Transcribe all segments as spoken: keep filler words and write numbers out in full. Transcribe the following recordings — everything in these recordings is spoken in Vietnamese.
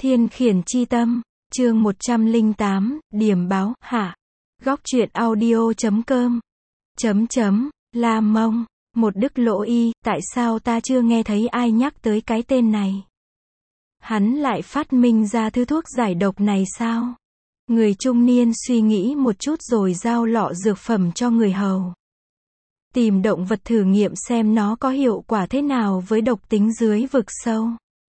Thiên khiển chi tâm, chương một trăm lẻ tám, điểm báo, hạ. Góc truyện audio chấm com. Chấm chấm, La Mông, một Đức Lỗ Y, tại sao ta chưa nghe thấy ai nhắc tới cái tên này? Hắn lại phát minh ra thứ thuốc giải độc này sao? Người trung niên suy nghĩ một chút rồi giao lọ dược phẩm cho người hầu. Tìm động vật thử nghiệm xem nó có hiệu quả thế nào với độc tính dưới vực sâu.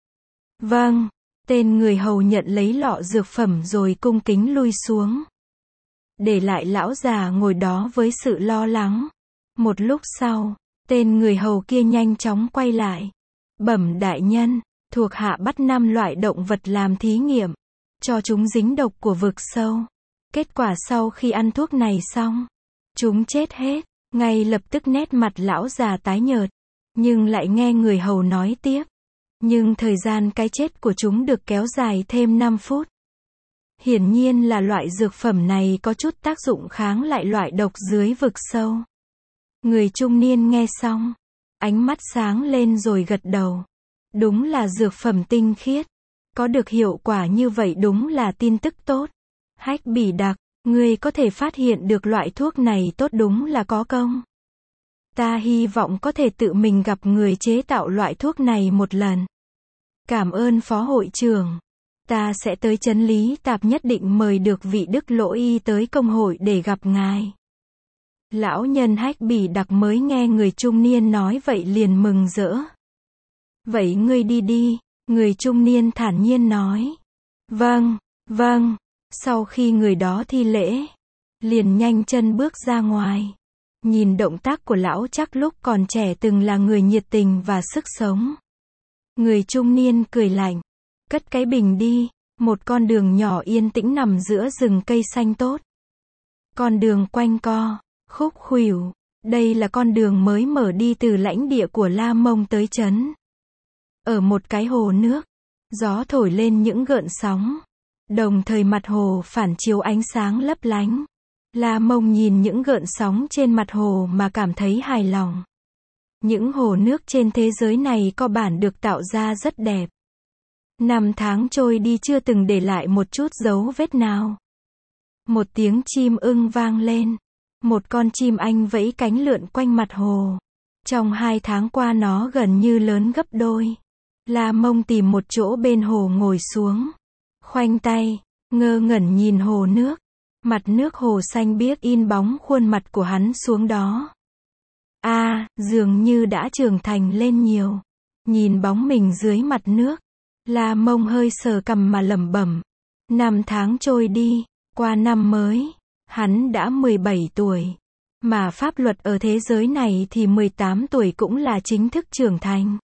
Vâng. Tên người hầu nhận lấy lọ dược phẩm rồi cung kính lui xuống. Để lại lão già ngồi đó với sự lo lắng. Một lúc sau, tên người hầu kia nhanh chóng quay lại. Bẩm đại nhân, thuộc hạ bắt năm loại động vật làm thí nghiệm, cho chúng dính độc của vực sâu. Kết quả sau khi ăn thuốc này xong, chúng chết hết. Ngay lập tức nét mặt lão già tái nhợt. Nhưng lại nghe người hầu nói tiếp. Nhưng thời gian cái chết của chúng được kéo dài thêm năm phút. Hiển nhiên là loại dược phẩm này có chút tác dụng kháng lại loại độc dưới vực sâu. Người trung niên nghe xong, ánh mắt sáng lên rồi gật đầu. Đúng là dược phẩm tinh khiết. Có được hiệu quả như vậy đúng là tin tức tốt. Hách Bỉ Đặc, ngươi có thể phát hiện được loại thuốc này tốt đúng là có công. Ta hy vọng có thể tự mình gặp người chế tạo loại thuốc này một lần. Cảm ơn phó hội trưởng. Ta sẽ tới Trấn Lý Tạp nhất định mời được vị Đức Lỗ Y tới công hội để gặp ngài. Lão nhân Hách Bỉ Đặc mới nghe người trung niên nói vậy liền mừng rỡ. Vậy ngươi đi đi, người trung niên thản nhiên nói. Vâng, vâng. Sau khi người đó thi lễ, liền nhanh chân bước ra ngoài. Nhìn động tác của lão chắc lúc còn trẻ từng là người nhiệt tình và sức sống. Người trung niên cười lạnh. Cất cái bình đi. Một con đường nhỏ yên tĩnh nằm giữa rừng cây xanh tốt. Con đường quanh co, khúc khuỷu. Đây là con đường mới mở đi từ lãnh địa của La Mông tới trấn. Ở một cái hồ nước, gió thổi lên những gợn sóng. Đồng thời mặt hồ phản chiếu ánh sáng lấp lánh. La Mông nhìn những gợn sóng trên mặt hồ mà cảm thấy hài lòng. Những hồ nước trên thế giới này cơ bản được tạo ra rất đẹp. Năm tháng trôi đi chưa từng để lại một chút dấu vết nào. Một tiếng chim ưng vang lên. Một con chim anh vẫy cánh lượn quanh mặt hồ. Trong hai tháng qua nó gần như lớn gấp đôi. La Mông tìm một chỗ bên hồ ngồi xuống. Khoanh tay, ngơ ngẩn nhìn hồ nước. Mặt nước hồ xanh biếc in bóng khuôn mặt của hắn xuống đó. A, à, dường như đã trưởng thành lên nhiều. Nhìn bóng mình dưới mặt nước, La Mông hơi sờ cằm mà lẩm bẩm. Năm tháng trôi đi, qua năm mới, hắn đã mười bảy tuổi. Mà pháp luật ở thế giới này thì mười tám tuổi cũng là chính thức trưởng thành.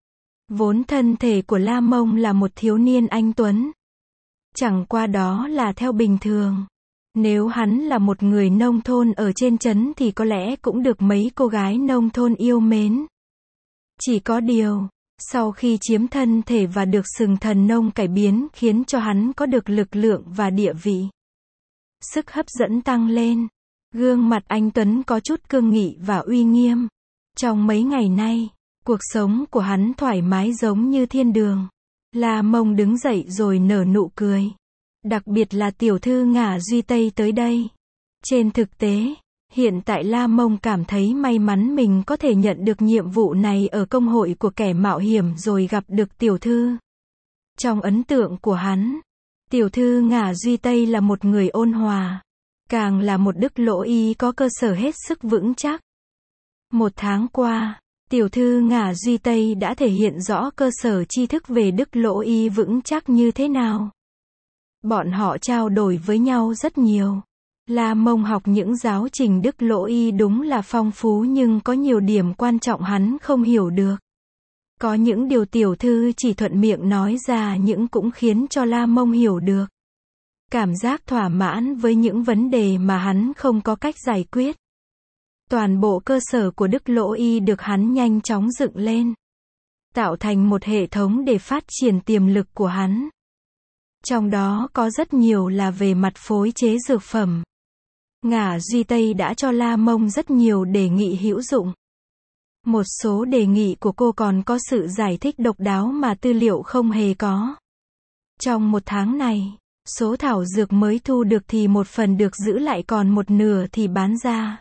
Vốn thân thể của La Mông là một thiếu niên anh tuấn. Chẳng qua đó là theo bình thường. Nếu hắn là một người nông thôn ở trên trấn thì có lẽ cũng được mấy cô gái nông thôn yêu mến. Chỉ có điều, sau khi chiếm thân thể và được sừng thần nông cải biến khiến cho hắn có được lực lượng và địa vị. Sức hấp dẫn tăng lên. Gương mặt anh tuấn có chút cương nghị và uy nghiêm. Trong mấy ngày nay, cuộc sống của hắn thoải mái giống như thiên đường. La Mông đứng dậy rồi nở nụ cười. Đặc biệt là tiểu thư Ngả Duy Tây tới đây. Trên thực tế, hiện tại La Mông cảm thấy may mắn mình có thể nhận được nhiệm vụ này ở công hội của kẻ mạo hiểm rồi gặp được tiểu thư. Trong ấn tượng của hắn, tiểu thư Ngả Duy Tây là một người ôn hòa. Càng là một Đức Lỗ Y có cơ sở hết sức vững chắc. Một tháng qua, tiểu thư Ngả Duy Tây đã thể hiện rõ cơ sở tri thức về Đức Lỗ Y vững chắc như thế nào. Bọn họ trao đổi với nhau rất nhiều. La Mông học những giáo trình Đức Lỗ Y đúng là phong phú nhưng có nhiều điểm quan trọng hắn không hiểu được. Có những điều tiểu thư chỉ thuận miệng nói ra nhưng cũng khiến cho La Mông hiểu được. Cảm giác thỏa mãn với những vấn đề mà hắn không có cách giải quyết. Toàn bộ cơ sở của Đức Lỗ Y được hắn nhanh chóng dựng lên. Tạo thành một hệ thống để phát triển tiềm lực của hắn. Trong đó có rất nhiều là về mặt phối chế dược phẩm. Ngả Duy Tây đã cho La Mông rất nhiều đề nghị hữu dụng. Một số đề nghị của cô còn có sự giải thích độc đáo mà tư liệu không hề có. Trong một tháng này, số thảo dược mới thu được thì một phần được giữ lại còn một nửa thì bán ra.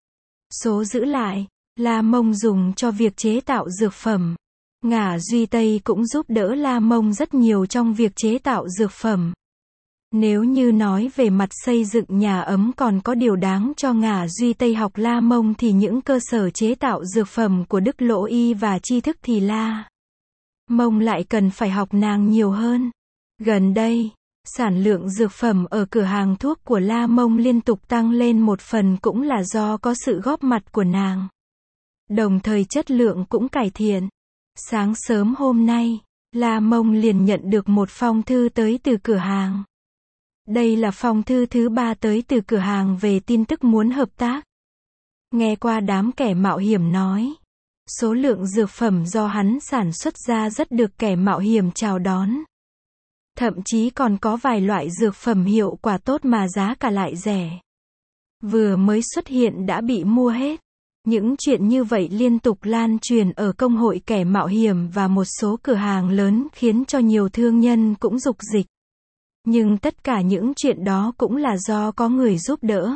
Số giữ lại, La Mông dùng cho việc chế tạo dược phẩm. Ngả Duy Tây cũng giúp đỡ La Mông rất nhiều trong việc chế tạo dược phẩm. Nếu như nói về mặt xây dựng nhà ấm còn có điều đáng cho Ngả Duy Tây học La Mông thì những cơ sở chế tạo dược phẩm của Đức Lỗ Y và tri thức thì La Mông lại cần phải học nàng nhiều hơn. Gần đây, sản lượng dược phẩm ở cửa hàng thuốc của La Mông liên tục tăng lên, một phần cũng là do có sự góp mặt của nàng. Đồng thời chất lượng cũng cải thiện. Sáng sớm hôm nay, La Mông liền nhận được một phong thư tới từ cửa hàng. Đây là phong thư thứ ba tới từ cửa hàng về tin tức muốn hợp tác. Nghe qua đám kẻ mạo hiểm nói, số lượng dược phẩm do hắn sản xuất ra rất được kẻ mạo hiểm chào đón. Thậm chí còn có vài loại dược phẩm hiệu quả tốt mà giá cả lại rẻ. Vừa mới xuất hiện đã bị mua hết. Những chuyện như vậy liên tục lan truyền ở công hội kẻ mạo hiểm và một số cửa hàng lớn khiến cho nhiều thương nhân cũng dục dịch. Nhưng tất cả những chuyện đó cũng là do có người giúp đỡ.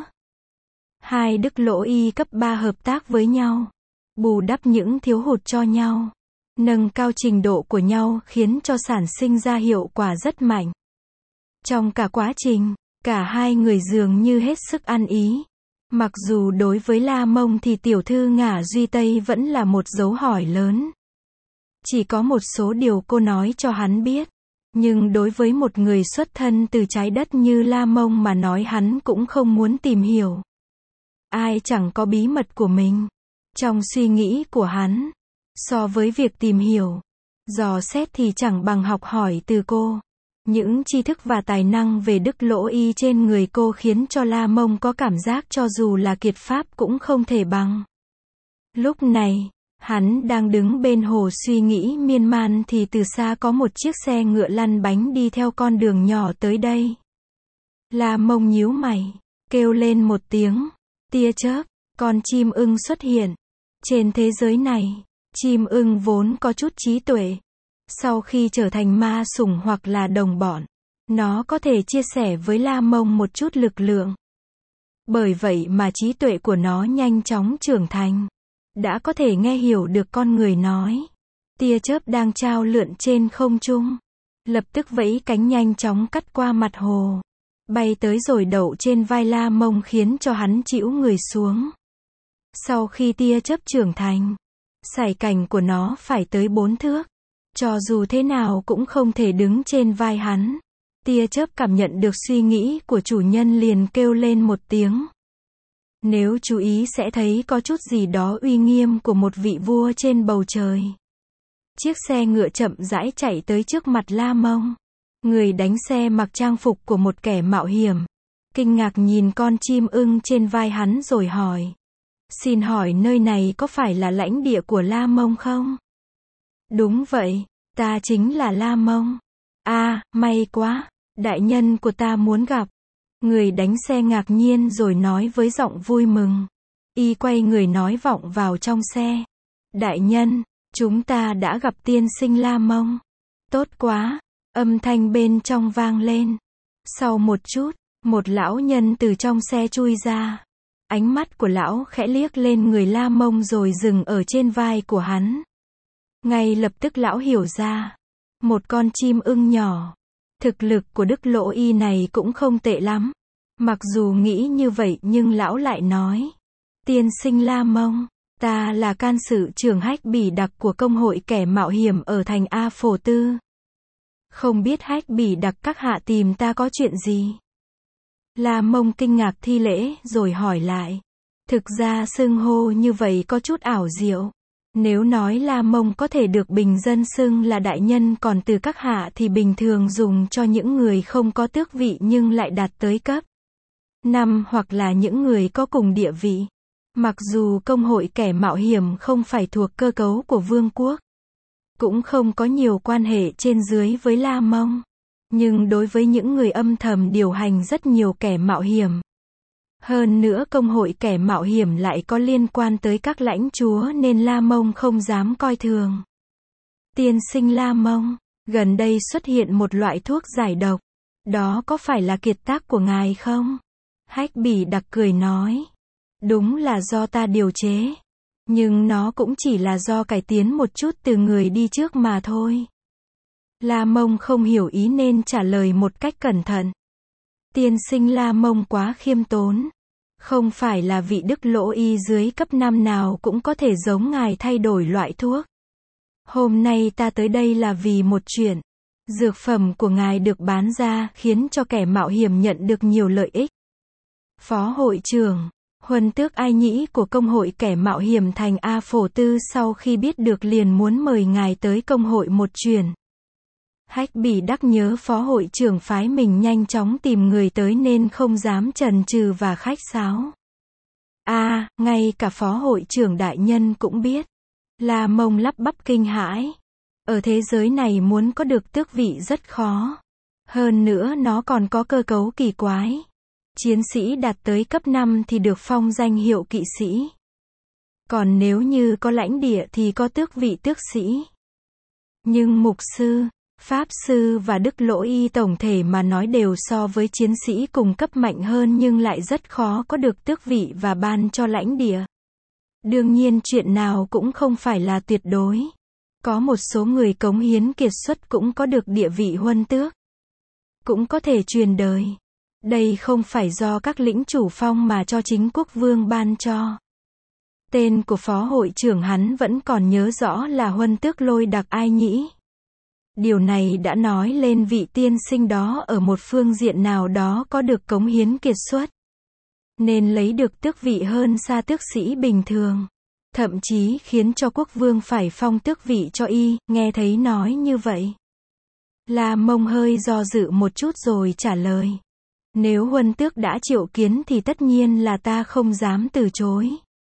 Hai Đức Lỗ Y cấp ba hợp tác với nhau, bù đắp những thiếu hụt cho nhau, nâng cao trình độ của nhau khiến cho sản sinh ra hiệu quả rất mạnh. Trong cả quá trình, cả hai người dường như hết sức ăn ý. Mặc dù đối với La Mông thì tiểu thư Ngả Duy Tây vẫn là một dấu hỏi lớn. Chỉ có một số điều cô nói cho hắn biết. Nhưng đối với một người xuất thân từ trái đất như La Mông mà nói hắn cũng không muốn tìm hiểu. Ai chẳng có bí mật của mình. Trong suy nghĩ của hắn, so với việc tìm hiểu, dò xét thì chẳng bằng học hỏi từ cô. Những tri thức và tài năng về Đức Lỗ Y trên người cô khiến cho La Mông có cảm giác cho dù là kiệt pháp cũng không thể bằng. Lúc này, hắn đang đứng bên hồ suy nghĩ miên man thì từ xa có một chiếc xe ngựa lăn bánh đi theo con đường nhỏ tới đây. La Mông nhíu mày, kêu lên một tiếng, tia chớp, con chim ưng xuất hiện. Trên thế giới này, chim ưng vốn có chút trí tuệ. Sau khi trở thành ma sủng hoặc là đồng bọn, nó có thể chia sẻ với La Mông một chút lực lượng. Bởi vậy mà trí tuệ của nó nhanh chóng trưởng thành. Đã có thể nghe hiểu được con người nói. Tia chớp đang trao lượn trên không trung. Lập tức vẫy cánh nhanh chóng cắt qua mặt hồ. Bay tới rồi đậu trên vai La Mông khiến cho hắn chĩu người xuống. Sau khi tia chớp trưởng thành, sải cành của nó phải tới bốn thước. Cho dù thế nào cũng không thể đứng trên vai hắn. Tia chớp cảm nhận được suy nghĩ của chủ nhân liền kêu lên một tiếng. Nếu chú ý sẽ thấy có chút gì đó uy nghiêm của một vị vua trên bầu trời. Chiếc xe ngựa chậm rãi chạy tới trước mặt La Mông. Người đánh xe mặc trang phục của một kẻ mạo hiểm. Kinh ngạc nhìn con chim ưng trên vai hắn rồi hỏi. Xin hỏi nơi này có phải là lãnh địa của La Mông không? Đúng vậy, ta chính là La Mông. À, may quá, đại nhân của ta muốn gặp. Người đánh xe ngạc nhiên rồi nói với giọng vui mừng. Y quay người nói vọng vào trong xe. Đại nhân, chúng ta đã gặp tiên sinh La Mông. Tốt quá, âm thanh bên trong vang lên. Sau một chút, một lão nhân từ trong xe chui ra. Ánh mắt của lão khẽ liếc lên người La Mông rồi dừng ở trên vai của hắn. Ngay lập tức lão hiểu ra. Một con chim ưng nhỏ. Thực lực của Đức Lỗ Y này cũng không tệ lắm. Mặc dù nghĩ như vậy nhưng lão lại nói. Tiên sinh La Mông, ta là can sự trưởng Hách Bỉ Đặc của công hội kẻ mạo hiểm ở thành A Phổ Tư. Không biết Hách Bỉ Đặc các hạ tìm ta có chuyện gì? La Mông kinh ngạc thi lễ rồi hỏi lại. Thực ra xưng hô như vậy có chút ảo diệu. Nếu nói La Mông có thể được bình dân xưng là đại nhân còn từ các hạ thì bình thường dùng cho những người không có tước vị nhưng lại đạt tới cấp năm hoặc là những người có cùng địa vị. Mặc dù công hội kẻ mạo hiểm không phải thuộc cơ cấu của vương quốc, cũng không có nhiều quan hệ trên dưới với La Mông, nhưng đối với những người âm thầm điều hành rất nhiều kẻ mạo hiểm. Hơn nữa công hội kẻ mạo hiểm lại có liên quan tới các lãnh chúa nên La Mông không dám coi thường. Tiên sinh La Mông, Gần đây xuất hiện một loại thuốc giải độc. Đó có phải là kiệt tác của ngài không? Hách Bỉ Đặc cười nói. Đúng là do ta điều chế. Nhưng nó cũng chỉ là do cải tiến một chút từ người đi trước mà thôi. La Mông không hiểu ý nên trả lời một cách cẩn thận. Tiên sinh La Mông quá khiêm tốn. Không phải là vị đức lỗ y dưới cấp năm nào cũng có thể giống ngài thay đổi loại thuốc. Hôm nay ta tới đây là vì một chuyện. Dược phẩm của ngài được bán ra khiến cho kẻ mạo hiểm nhận được nhiều lợi ích. Phó hội trưởng, Huân Tước Ai Nhĩ của công hội kẻ mạo hiểm thành A Phổ Tư sau khi biết được liền muốn mời ngài tới công hội một chuyến. Hách Bỉ Đắc nhớ phó hội trưởng phái mình nhanh chóng tìm người tới nên không dám chần chừ và khách sáo. À, ngay cả phó hội trưởng đại nhân cũng biết. La Mông lắp bắp kinh hãi. Ở thế giới này muốn có được tước vị rất khó. Hơn nữa nó còn có cơ cấu kỳ quái. Chiến sĩ đạt tới cấp năm thì được phong danh hiệu kỵ sĩ. Còn nếu như có lãnh địa thì có tước vị tước sĩ. Nhưng mục sư, pháp sư và đức lỗ y tổng thể mà nói đều so với chiến sĩ cùng cấp mạnh hơn nhưng lại rất khó có được tước vị và ban cho lãnh địa. Đương nhiên chuyện nào cũng không phải là tuyệt đối. Có một số người cống hiến kiệt xuất cũng có được địa vị huân tước. Cũng có thể truyền đời. Đây không phải do các lĩnh chủ phong mà cho chính quốc vương ban cho. Tên của phó hội trưởng hắn vẫn còn nhớ rõ là Huân Tước Lôi Đặc Ai Nhĩ. Điều này đã nói lên vị tiên sinh đó ở một phương diện nào đó có được cống hiến kiệt xuất. Nên lấy được tước vị hơn xa tước sĩ bình thường. Thậm chí khiến cho quốc vương phải phong tước vị cho y, nghe thấy nói như vậy. La Mông hơi do dự một chút rồi trả lời. Nếu Huân Tước đã triệu kiến thì tất nhiên là ta không dám từ chối.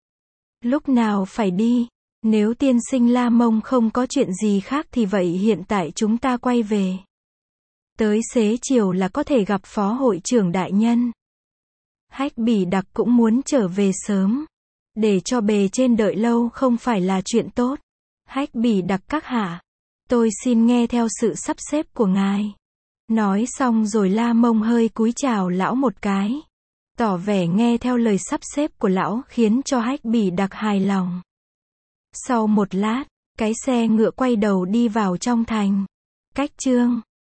Lúc nào phải đi? Nếu tiên sinh La Mông không có chuyện gì khác thì vậy hiện tại chúng ta quay về. Tới xế chiều là có thể gặp phó hội trưởng đại nhân. Hách Bỉ Đặc cũng muốn trở về sớm. Để cho bề trên đợi lâu không phải là chuyện tốt. Hách Bỉ Đặc các hạ. Tôi xin nghe theo sự sắp xếp của ngài. Nói xong rồi La Mông hơi cúi chào lão một cái. Tỏ vẻ nghe theo lời sắp xếp của lão khiến cho Hách Bỉ Đặc hài lòng. Sau một lát, cái xe ngựa quay đầu đi vào trong thành. Cách chương